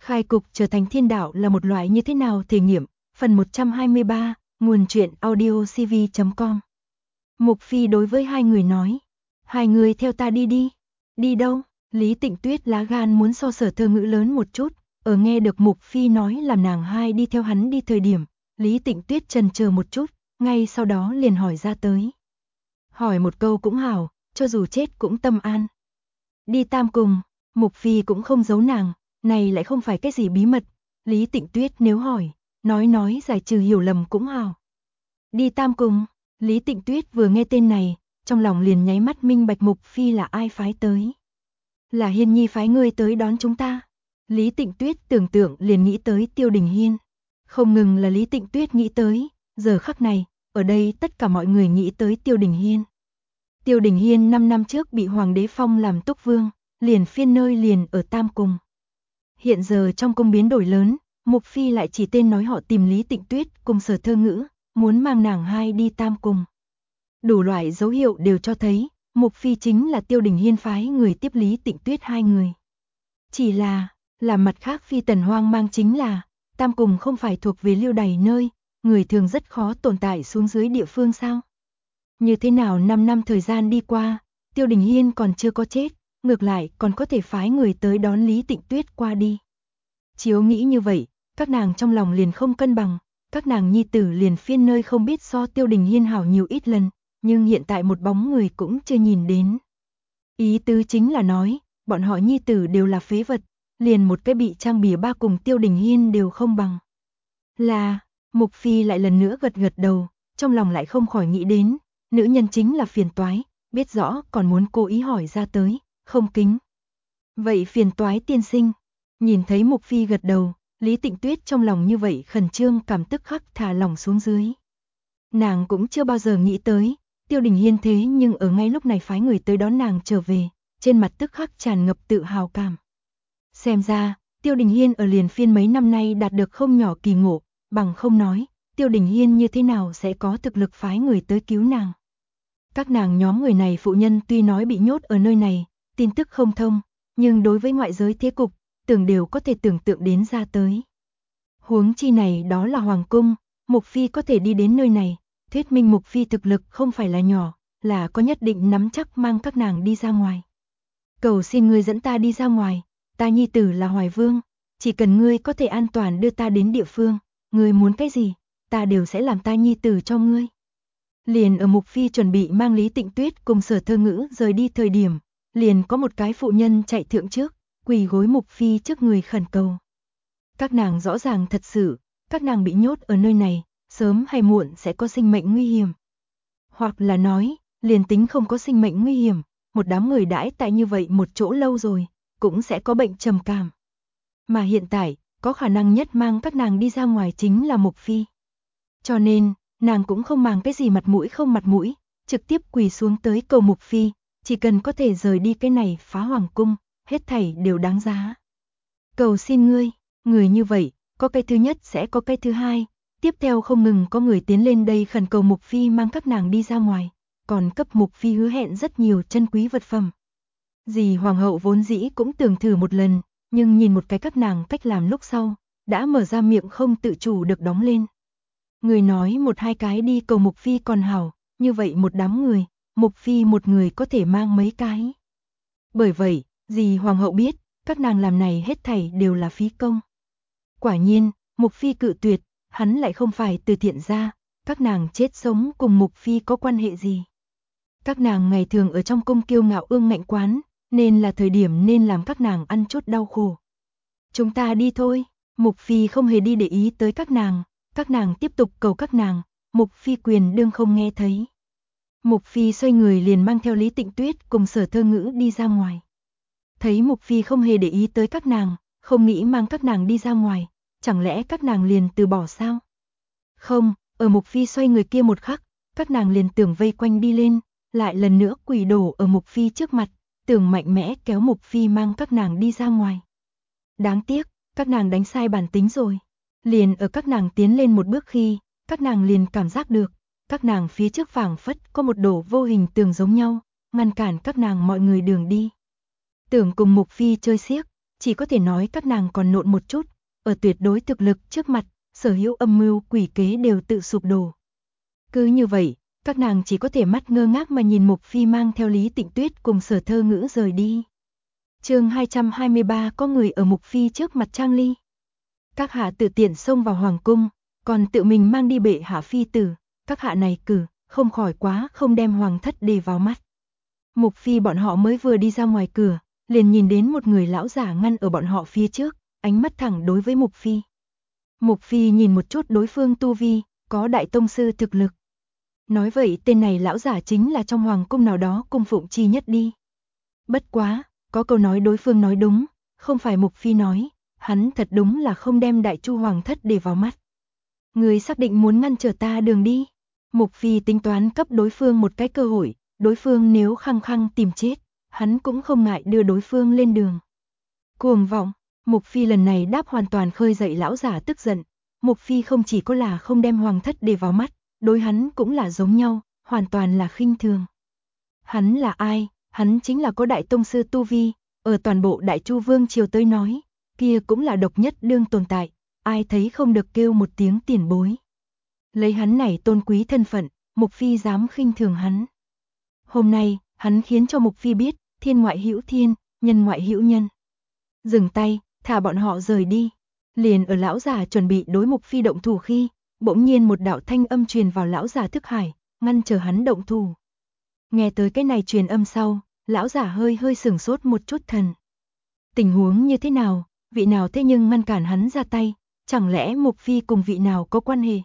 Khai cục trở thành thiên đạo là một loại như thế nào thể nghiệm, phần 123, nguồn truyện audiocv.com. Mục Phi đối với hai người nói, hai người theo ta đi đi. Đi đâu? Lý Tịnh Tuyết lá gan muốn so Sở Thơ Ngữ lớn một chút, ở nghe được Mục Phi nói làm nàng hai đi theo hắn đi thời điểm, Lý Tịnh Tuyết chần chờ một chút, ngay sau đó liền hỏi ra tới. Hỏi một câu cũng hảo, cho dù chết cũng tâm an. Đi Tam Cùng, Mục Phi cũng không giấu nàng, này lại không phải cái gì bí mật, Lý Tịnh Tuyết nếu hỏi, nói giải trừ hiểu lầm cũng hảo. Đi Tam Cùng, Lý Tịnh Tuyết vừa nghe tên này, trong lòng liền nháy mắt minh bạch Mục Phi là ai phái tới. Là Hiên Nhi phái ngươi tới đón chúng ta. Lý Tịnh Tuyết tưởng tượng liền nghĩ tới Tiêu Đình Hiên. Không ngừng là Lý Tịnh Tuyết nghĩ tới, giờ khắc này, ở đây tất cả mọi người nghĩ tới Tiêu Đình Hiên. Tiêu Đình Hiên 5 năm trước bị Hoàng đế phong làm túc vương, liền phiên nơi liền ở Tam Cung. Hiện giờ trong cung biến đổi lớn, Mục Phi lại chỉ tên nói họ tìm Lý Tịnh Tuyết cùng Sở Thơ Ngữ, muốn mang nàng hai đi Tam Cung. Đủ loại dấu hiệu đều cho thấy, Mục Phi chính là Tiêu Đình Hiên phái người tiếp Lý Tịnh Tuyết hai người. Chỉ là mặt khác Phi Tần hoang mang chính là, Tam Cung không phải thuộc về lưu đày nơi, người thường rất khó tồn tại xuống dưới địa phương sao? Như thế nào 5 năm thời gian đi qua, Tiêu Đình Hiên còn chưa có chết, ngược lại còn có thể phái người tới đón Lý Tịnh Tuyết qua đi. Chiếu nghĩ như vậy, các nàng trong lòng liền không cân bằng, các nàng nhi tử liền phiên nơi không biết so Tiêu Đình Hiên hảo nhiều ít lần, nhưng hiện tại một bóng người cũng chưa nhìn đến. Ý tứ chính là nói, bọn họ nhi tử đều là phế vật, liền một cái bị trang bìa ba cùng Tiêu Đình Hiên đều không bằng. Là, Mục Phi lại lần nữa gật gật đầu, trong lòng lại không khỏi nghĩ đến, nữ nhân chính là phiền toái, biết rõ còn muốn cố ý hỏi ra tới, không kính. Vậy phiền toái tiên sinh, nhìn thấy Mục Phi gật đầu, Lý Tịnh Tuyết trong lòng như vậy khẩn trương cảm tức khắc thả lỏng xuống dưới. Nàng cũng chưa bao giờ nghĩ tới, Tiêu Đình Hiên thế nhưng ở ngay lúc này phái người tới đón nàng trở về, trên mặt tức khắc tràn ngập tự hào cảm. Xem ra, Tiêu Đình Hiên ở liền phiên mấy năm nay đạt được không nhỏ kỳ ngộ, bằng không nói, Tiêu Đình Hiên như thế nào sẽ có thực lực phái người tới cứu nàng. Các nàng nhóm người này phụ nhân tuy nói bị nhốt ở nơi này, tin tức không thông, nhưng đối với ngoại giới thế cục, tưởng đều có thể tưởng tượng đến ra tới. Huống chi này đó là Hoàng Cung, Mục Phi có thể đi đến nơi này, thuyết minh Mục Phi thực lực không phải là nhỏ, là có nhất định nắm chắc mang các nàng đi ra ngoài. Cầu xin ngươi dẫn ta đi ra ngoài, ta nhi tử là Hoài Vương, chỉ cần ngươi có thể an toàn đưa ta đến địa phương, ngươi muốn cái gì, ta đều sẽ làm ta nhi tử cho ngươi. Liền ở Mục Phi chuẩn bị mang Lý Tịnh Tuyết cùng Sở Thơ Ngữ rời đi thời điểm, liền có một cái phụ nhân chạy thượng trước, quỳ gối Mục Phi trước người khẩn cầu. Các nàng rõ ràng thật sự, các nàng bị nhốt ở nơi này, sớm hay muộn sẽ có sinh mệnh nguy hiểm. Hoặc là nói, liền tính không có sinh mệnh nguy hiểm, một đám người đãi tại như vậy một chỗ lâu rồi, cũng sẽ có bệnh trầm cảm. Mà hiện tại, có khả năng nhất mang các nàng đi ra ngoài chính là Mục Phi. Cho nên, nàng cũng không mang cái gì mặt mũi không mặt mũi, trực tiếp quỳ xuống tới cầu Mục Phi, chỉ cần có thể rời đi cái này phá Hoàng Cung, hết thảy đều đáng giá. Cầu xin ngươi, người như vậy, có cái thứ nhất sẽ có cái thứ hai, tiếp theo không ngừng có người tiến lên đây khẩn cầu Mục Phi mang các nàng đi ra ngoài, còn cấp Mục Phi hứa hẹn rất nhiều chân quý vật phẩm. Dì Hoàng hậu vốn dĩ cũng tưởng thử một lần, nhưng nhìn một cái các nàng cách làm lúc sau, đã mở ra miệng không tự chủ được đóng lên. Người nói một hai cái đi cầu Mục Phi còn hảo, như vậy một đám người, Mục Phi một người có thể mang mấy cái. Bởi vậy, dì Hoàng hậu biết, các nàng làm này hết thảy đều là phí công. Quả nhiên, Mục Phi cự tuyệt, hắn lại không phải từ thiện gia, các nàng chết sống cùng Mục Phi có quan hệ gì. Các nàng ngày thường ở trong cung kiêu ngạo ương ngạnh quán, nên là thời điểm nên làm các nàng ăn chút đau khổ. Chúng ta đi thôi, Mục Phi không hề đi để ý tới các nàng tiếp tục cầu các nàng, Mục Phi quyền đương không nghe thấy. Mục Phi xoay người liền mang theo Lý Tịnh Tuyết cùng Sở Thơ Ngữ đi ra ngoài. Thấy Mục Phi không hề để ý tới các nàng, không nghĩ mang các nàng đi ra ngoài, chẳng lẽ các nàng liền từ bỏ sao? Không, ở Mục Phi xoay người kia một khắc, các nàng liền tưởng vây quanh đi lên, lại lần nữa quỳ đổ ở Mục Phi trước mặt, tưởng mạnh mẽ kéo Mục Phi mang các nàng đi ra ngoài. Đáng tiếc, các nàng đánh sai bản tính rồi. Liền ở các nàng tiến lên một bước khi, các nàng liền cảm giác được, các nàng phía trước phảng phất có một đổ vô hình tường giống nhau, ngăn cản các nàng mọi người đường đi. Tưởng cùng Mục Phi chơi xiếc, chỉ có thể nói các nàng còn nộn một chút, ở tuyệt đối thực lực trước mặt, sở hữu âm mưu quỷ kế đều tự sụp đổ. Cứ như vậy, các nàng chỉ có thể mắt ngơ ngác mà nhìn Mục Phi mang theo Lý Tịnh Tuyết cùng Sở Thơ Ngữ rời đi. Chương 223 có người ở Mục Phi trước mặt Trang Ly. Các hạ tự tiện xông vào hoàng cung, còn tự mình mang đi bệ hạ phi tử, các hạ này cử, không khỏi quá không đem hoàng thất để vào mắt. Mục Phi bọn họ mới vừa đi ra ngoài cửa, liền nhìn đến một người lão giả ngăn ở bọn họ phía trước, ánh mắt thẳng đối với Mục Phi. Mục Phi nhìn một chút đối phương tu vi, có đại tông sư thực lực. Nói vậy tên này lão giả chính là trong hoàng cung nào đó cung phụng chi nhất đi. Bất quá, có câu nói đối phương nói đúng, không phải Mục Phi nói, hắn thật đúng là không đem Đại Chu hoàng thất để vào mắt. Người xác định muốn ngăn trở ta đường đi. Mục Phi tính toán cấp đối phương một cái cơ hội, đối phương nếu khăng khăng tìm chết, hắn cũng không ngại đưa đối phương lên đường. Cuồng vọng, Mục Phi lần này đáp hoàn toàn khơi dậy lão giả tức giận. Mục Phi không chỉ có là không đem hoàng thất để vào mắt, đối hắn cũng là giống nhau, hoàn toàn là khinh thường. Hắn là ai? Hắn chính là có đại tông sư tu vi, ở toàn bộ Đại Chu vương triều tới nói, kia cũng là độc nhất đương tồn tại, ai thấy không được kêu một tiếng tiền bối. Lấy hắn này tôn quý thân phận, Mục Phi dám khinh thường hắn. Hôm nay, hắn khiến cho Mục Phi biết, thiên ngoại hữu thiên, nhân ngoại hữu nhân. Dừng tay, thả bọn họ rời đi. Liền ở lão già chuẩn bị đối Mục Phi động thủ khi, bỗng nhiên một đạo thanh âm truyền vào lão già thức hải, ngăn chờ hắn động thủ. Nghe tới cái này truyền âm sau, lão già hơi sửng sốt một chút thần. Tình huống như thế nào, vị nào thế nhưng ngăn cản hắn ra tay, chẳng lẽ Mục Phi cùng vị nào có quan hệ?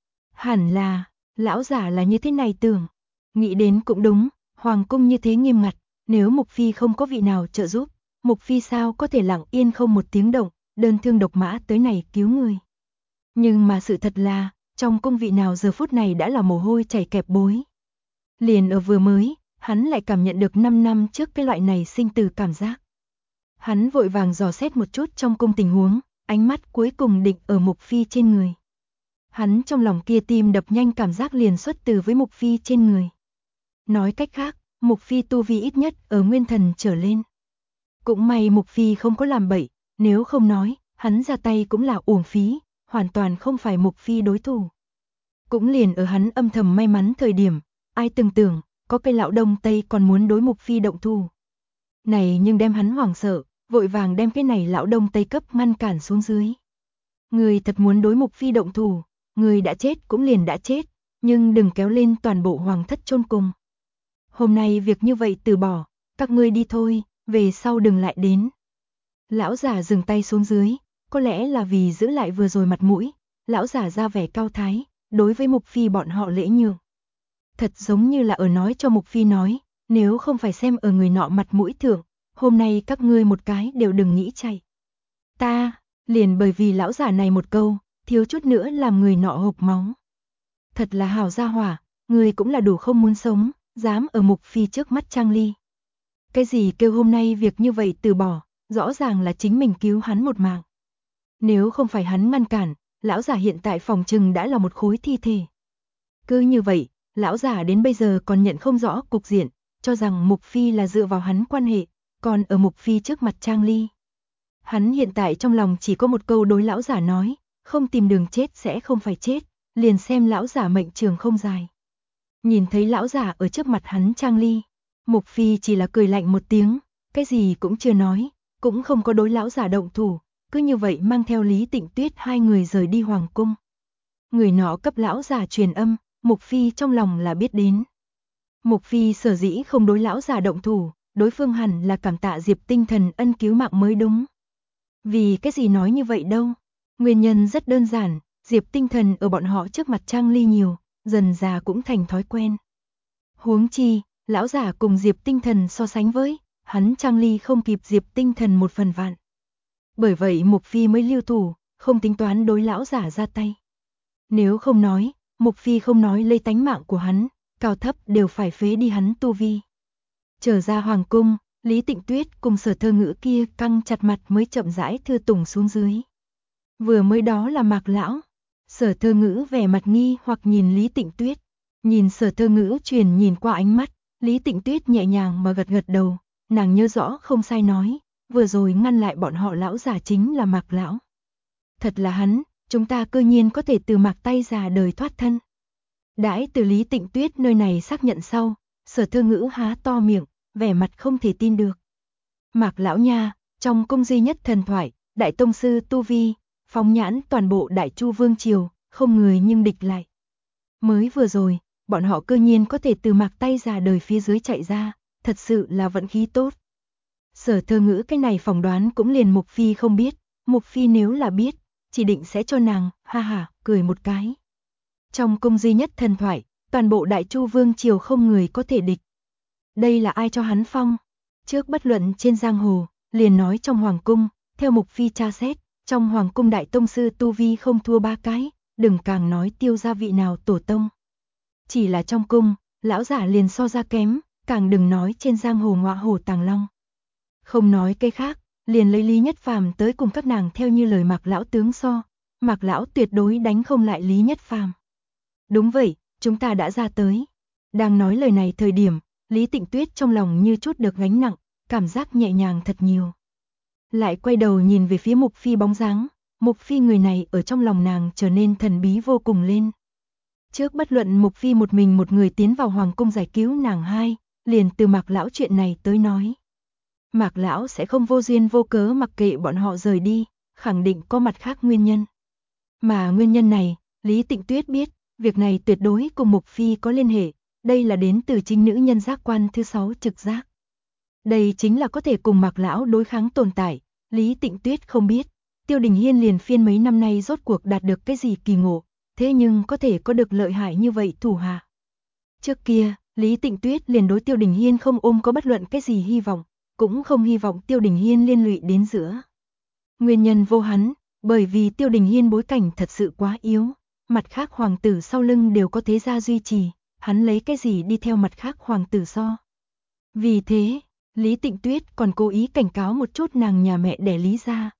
Hẳn là, lão già là như thế này tưởng. Nghĩ đến cũng đúng, hoàng cung như thế nghiêm ngặt, nếu Mục Phi không có vị nào trợ giúp, Mục Phi sao có thể lặng yên không một tiếng động, đơn thương độc mã tới này cứu người. Nhưng mà sự thật là, trong cung vị nào giờ phút này đã là mồ hôi chảy kẹp bối. Liền ở vừa mới, hắn lại cảm nhận được 5 năm trước cái loại này sinh tử cảm giác. Hắn vội vàng dò xét một chút trong cung tình huống, ánh mắt cuối cùng định ở Mục Phi trên người. Hắn trong lòng kia tim đập nhanh cảm giác liền xuất từ với Mục Phi trên người. Nói cách khác, Mục Phi tu vi ít nhất ở nguyên thần trở lên. Cũng may Mục Phi không có làm bậy, nếu không nói, hắn ra tay cũng là uổng phí, hoàn toàn không phải Mục Phi đối thủ. Cũng liền ở hắn âm thầm may mắn thời điểm, ai từng tưởng, có cái lão đông tây còn muốn đối Mục Phi động thủ. Này nhưng đem hắn hoảng sợ, vội vàng đem cái này lão đông tây cấp ngăn cản xuống dưới. Người thật muốn đối Mục Phi động thủ, người đã chết cũng liền đã chết, nhưng đừng kéo lên toàn bộ hoàng thất chôn cùng. Hôm nay việc như vậy từ bỏ, các ngươi đi thôi, về sau đừng lại đến. Lão giả dừng tay xuống dưới, có lẽ là vì giữ lại vừa rồi mặt mũi, lão giả ra vẻ cao thái, đối với Mục Phi bọn họ lễ nhường. Thật giống như là ở nói cho Mục Phi nói, nếu không phải xem ở người nọ mặt mũi thượng, hôm nay các ngươi một cái đều đừng nghĩ chạy. Ta, liền bởi vì lão giả này một câu, thiếu chút nữa làm người nọ hộc máu. Thật là hảo gia hỏa, người cũng là đủ không muốn sống, dám ở Mục Phi trước mắt Trang Ly. Cái gì kêu hôm nay việc như vậy từ bỏ, rõ ràng là chính mình cứu hắn một mạng. Nếu không phải hắn ngăn cản, lão giả hiện tại phòng trừng đã là một khối thi thể. Cứ như vậy, lão giả đến bây giờ còn nhận không rõ cục diện, cho rằng Mục Phi là dựa vào hắn quan hệ, còn ở Mục Phi trước mặt Trang Ly. Hắn hiện tại trong lòng chỉ có một câu đối lão giả nói, không tìm đường chết sẽ không phải chết, liền xem lão giả mệnh trường không dài. Nhìn thấy lão giả ở trước mặt hắn Trang Ly, Mục Phi chỉ là cười lạnh một tiếng, cái gì cũng chưa nói, cũng không có đối lão giả động thủ, cứ như vậy mang theo Lý Tịnh Tuyết hai người rời đi hoàng cung. Người nọ cấp lão giả truyền âm, Mục Phi trong lòng là biết đến. Mục Phi sở dĩ không đối lão giả động thủ, đối phương hẳn là cảm tạ Diệp Tinh Thần ân cứu mạng mới đúng. Vì cái gì nói như vậy đâu? Nguyên nhân rất đơn giản, Diệp Tinh Thần ở bọn họ trước mặt Trang Ly nhiều, dần già cũng thành thói quen. Huống chi, lão giả cùng Diệp Tinh Thần so sánh với, hắn Trang Ly không kịp Diệp Tinh Thần một phần vạn. Bởi vậy Mục Phi mới lưu thủ, không tính toán đối lão giả ra tay. Nếu không nói, Mục Phi không nói lấy tánh mạng của hắn, cao thấp đều phải phế đi hắn tu vi. Trở ra hoàng cung, Lý Tịnh Tuyết cùng Sở Thơ Ngữ kia căng chặt mặt mới chậm rãi thưa tùng xuống dưới. Vừa mới đó là Mạc lão. Sở Thơ Ngữ vẻ mặt nghi hoặc nhìn Lý Tịnh Tuyết, nhìn Sở Thơ Ngữ truyền nhìn qua ánh mắt, Lý Tịnh Tuyết nhẹ nhàng mà gật gật đầu, nàng nhớ rõ không sai nói, vừa rồi ngăn lại bọn họ lão già chính là Mạc lão. Thật là hắn, chúng ta cơ nhiên có thể từ Mạc tay già đời thoát thân. Đãi từ Lý Tịnh Tuyết nơi này xác nhận sau, Sở Thư Ngữ há to miệng, vẻ mặt không thể tin được. Mạc lão nha, trong cung duy nhất thần thoại, đại tông sư tu vi, phóng nhãn toàn bộ Đại Chu vương triều, không người nhưng địch lại. Mới vừa rồi, bọn họ cơ nhiên có thể từ Mạc tay già đời phía dưới chạy ra, thật sự là vận khí tốt. Sở Thư Ngữ cái này phỏng đoán cũng liền Mục Phi không biết, Mục Phi nếu là biết, chỉ định sẽ cho nàng, ha ha, cười một cái. Trong cung duy nhất thần thoại, toàn bộ Đại Chu vương triều không người có thể địch. Đây là ai cho hắn phong? Trước bất luận trên giang hồ, liền nói trong hoàng cung, theo Mục Phi tra xét, trong hoàng cung đại tông sư tu vi không thua ba cái, đừng càng nói tiêu gia vị nào tổ tông. Chỉ là trong cung, lão giả liền so ra kém, càng đừng nói trên giang hồ ngọa hổ tàng long. Không nói cái khác, liền lấy Lý Nhất Phàm tới cùng các nàng theo như lời Mạc lão tướng so, Mạc lão tuyệt đối đánh không lại Lý Nhất Phàm. Đúng vậy, chúng ta đã ra tới. Đang nói lời này thời điểm, Lý Tịnh Tuyết trong lòng như chút được gánh nặng, cảm giác nhẹ nhàng thật nhiều. Lại quay đầu nhìn về phía Mục Phi bóng dáng, Mục Phi người này ở trong lòng nàng trở nên thần bí vô cùng lên. Trước bất luận Mục Phi một mình một người tiến vào hoàng cung giải cứu nàng hai, liền từ Mạc lão chuyện này tới nói. Mạc lão sẽ không vô duyên vô cớ mặc kệ bọn họ rời đi, khẳng định có mặt khác nguyên nhân. Mà nguyên nhân này, Lý Tịnh Tuyết biết, việc này tuyệt đối cùng Mục Phi có liên hệ, đây là đến từ chính nữ nhân giác quan thứ 6 trực giác. Đây chính là có thể cùng Mạc lão đối kháng tồn tại, Lý Tịnh Tuyết không biết, Tiêu Đình Hiên liền phiên mấy năm nay rốt cuộc đạt được cái gì kỳ ngộ, thế nhưng có thể có được lợi hại như vậy thủ hạ. Trước kia, Lý Tịnh Tuyết liền đối Tiêu Đình Hiên không ôm có bất luận cái gì hy vọng, cũng không hy vọng Tiêu Đình Hiên liên lụy đến giữa. Nguyên nhân vô hắn, bởi vì Tiêu Đình Hiên bối cảnh thật sự quá yếu, mặt khác hoàng tử sau lưng đều có thế gia duy trì, hắn lấy cái gì đi theo mặt khác hoàng tử so. Vì thế, Lý Tịnh Tuyết còn cố ý cảnh cáo một chút nàng nhà mẹ đẻ Lý gia.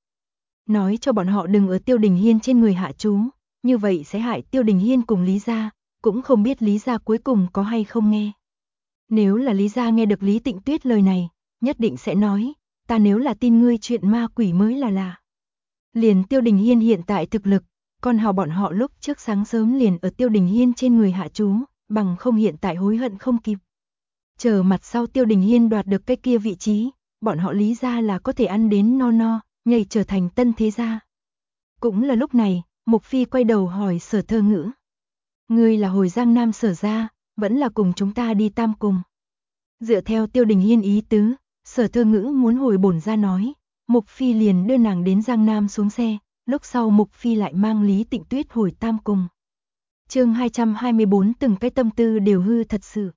Nói cho bọn họ đừng ở Tiêu Đình Hiên trên người hạ chú, như vậy sẽ hại Tiêu Đình Hiên cùng Lý gia, cũng không biết Lý gia cuối cùng có hay không nghe. Nếu là Lý gia nghe được Lý Tịnh Tuyết lời này, nhất định sẽ nói, ta nếu là tin ngươi chuyện ma quỷ mới là. Liền Tiêu Đình Hiên hiện tại thực lực, còn hào bọn họ lúc trước sáng sớm liền ở Tiêu Đình Hiên trên người hạ chú, bằng không hiện tại hối hận không kịp. Chờ mặt sau Tiêu Đình Hiên đoạt được cái kia vị trí, bọn họ Lý gia là có thể ăn đến no no, nhảy trở thành tân thế gia. Cũng là lúc này, Mục Phi quay đầu hỏi Sở Thư Ngữ. Ngươi là hồi Giang Nam Sở gia, vẫn là cùng chúng ta đi Tam Cung. Dựa theo Tiêu Đình Hiên ý tứ, Sở Thư Ngữ muốn hồi bổn ra nói, Mục Phi liền đưa nàng đến Giang Nam xuống xe, lúc sau Mục Phi lại mang Lý Tịnh Tuyết hồi Tam Cung. Chương 224 từng cái tâm tư đều hư thật sự.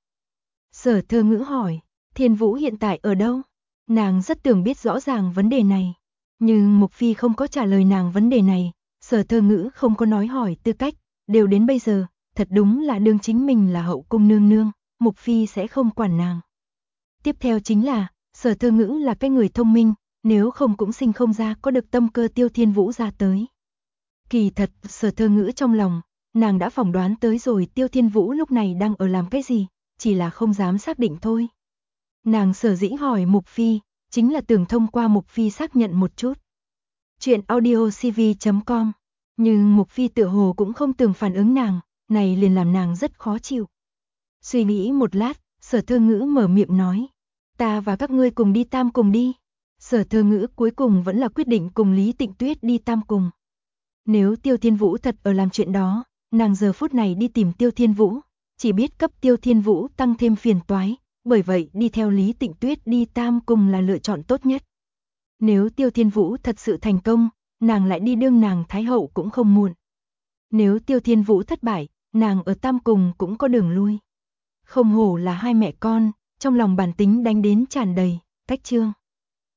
Sở Thư Ngữ hỏi, Thiên Vũ hiện tại ở đâu? Nàng rất tưởng biết rõ ràng vấn đề này, nhưng Mục Phi không có trả lời nàng vấn đề này, Sở Thư Ngữ không có nói hỏi tư cách, đều đến bây giờ, thật đúng là đương chính mình là hậu cung nương nương, Mục Phi sẽ không quản nàng. Tiếp theo chính là, Sở Thư Ngữ là cái người thông minh, nếu không cũng sinh không ra có được tâm cơ Tiêu Thiên Vũ ra tới. Kỳ thật, Sở Thư Ngữ trong lòng, nàng đã phỏng đoán tới rồi Tiêu Thiên Vũ lúc này đang ở làm cái gì, chỉ là không dám xác định thôi. Nàng sở dĩ hỏi Mục Phi, chính là tưởng thông qua Mục Phi xác nhận một chút. Chuyện audiocv.com, nhưng Mục Phi tựa hồ cũng không tưởng phản ứng nàng, này liền làm nàng rất khó chịu. Suy nghĩ một lát, Sở Thư Ngữ mở miệng nói, ta và các ngươi cùng đi Tam Cung đi. Sở Thư Ngữ cuối cùng vẫn là quyết định cùng Lý Tịnh Tuyết đi Tam Cung. Nếu Tiêu Thiên Vũ thật ở làm chuyện đó, nàng giờ phút này đi tìm Tiêu Thiên Vũ, chỉ biết cấp Tiêu Thiên Vũ tăng thêm phiền toái, bởi vậy đi theo Lý Tịnh Tuyết đi Tam Cung là lựa chọn tốt nhất. Nếu Tiêu Thiên Vũ thật sự thành công, nàng lại đi đương nàng Thái Hậu cũng không muộn. Nếu Tiêu Thiên Vũ thất bại, nàng ở Tam Cung cũng có đường lui. Không hổ là hai mẹ con, trong lòng bản tính đánh đến tràn đầy, cách chương.